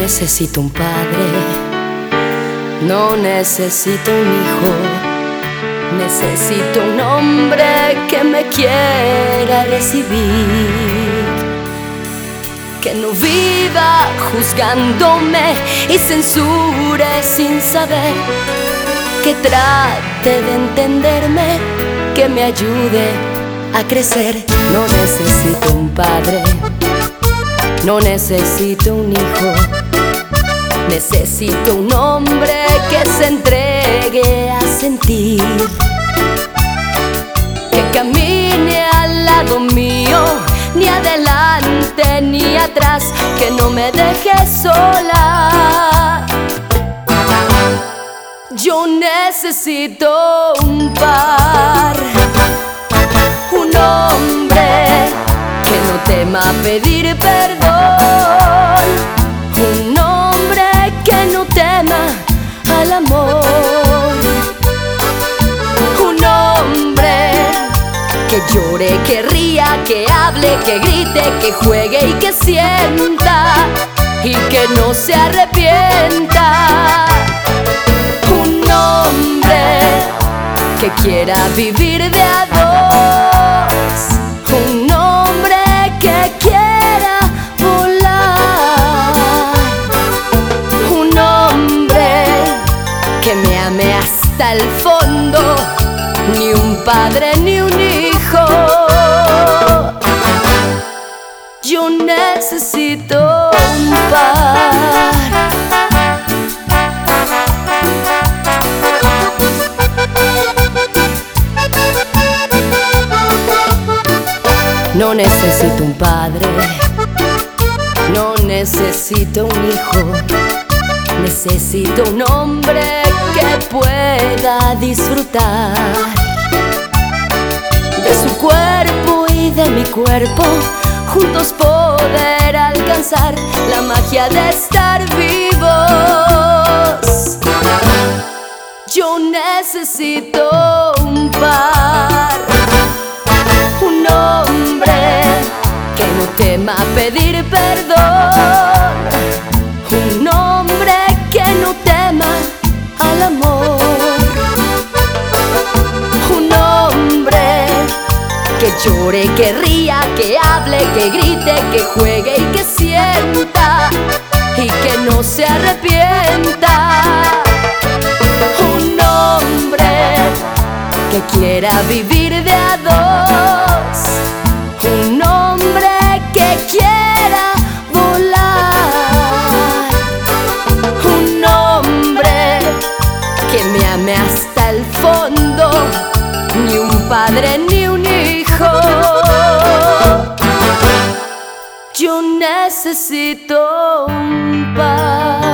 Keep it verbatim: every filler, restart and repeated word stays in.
necesito un padre, no necesito un hijo. Necesito un hombre que me quiera recibir, que no viva juzgándome y censure sin saber, que trate de entenderme, que me ayude a crecer. No necesito un padre, no necesito un hijo. Necesito un hombre que se entregue a sentir, que camine al lado mío, ni adelante ni atrás, que no me deje sola. Yo necesito un par, un hombre que no tema pedir perdón, un hombre que no tema al amor, un hombre que llore, que ría, que hable, que grite, que juegue y que sienta y que no se arrepienta, un hombre que quiera vivir de a dos, un hombre que quiera volar, un hombre que me ame hasta el fondo, ni un padre ni un hijo. Yo necesito un par. No necesito un padre, no necesito un hijo. Necesito un hombre que pueda disfrutar de su cuerpo y de mi cuerpo, juntos poder alcanzar la magia de estar vivos. Yo necesito un par, un hombre que no tema pedir perdón, un hombre que no tema al amor, un hombre que llore, que ría, que hable, que grite, que juegue y que sienta y que no se arrepienta, un hombre que quiera vivir de a dos, un hombre que quiera volar, un hombre que me ame hasta el fondo, ni un padre ni un hijo. Yo necesito un par.